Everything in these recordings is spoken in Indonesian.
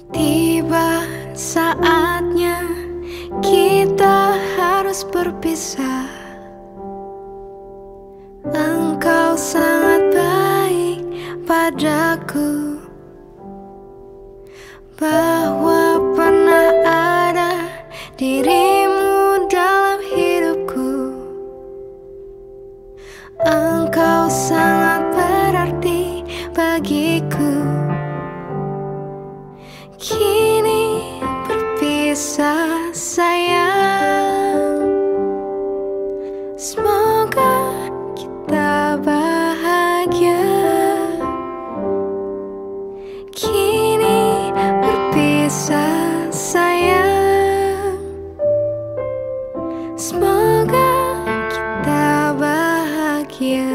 Tiba saatnya kita harus berpisah. Engkau sangat baik padaku, bahwa pernah ada dirimu dalam hidupku. Engkau sangat berarti bagiku. Kini berpisah sayang, semoga kita bahagia. Kini berpisah sayang, semoga kita bahagia.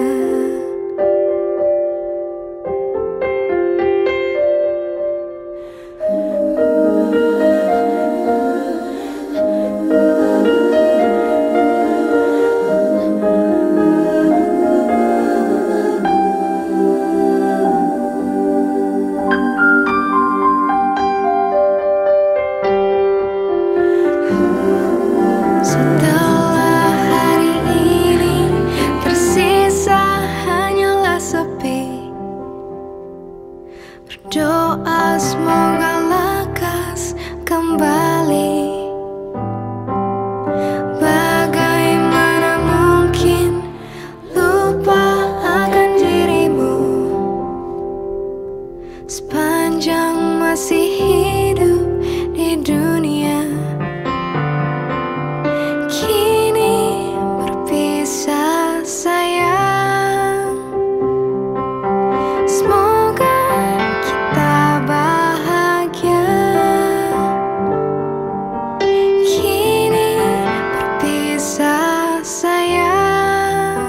Setelah hari ini tersisa hanyalah sepi. Berdoa semoga lekas kembali. Bagaimana mungkin lupa akan dirimu sepanjang masih hidup di dunia. Kini berpisah sayang, semoga kita bahagia. Kini berpisah sayang,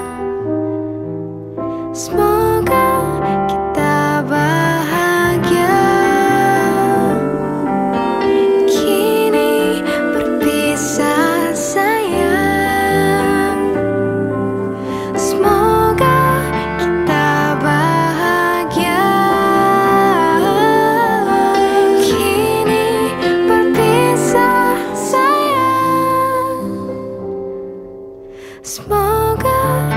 semoga kita bahagia. Kini berpisah sayang, semoga kita bahagia. Kini berpisah sayang, semoga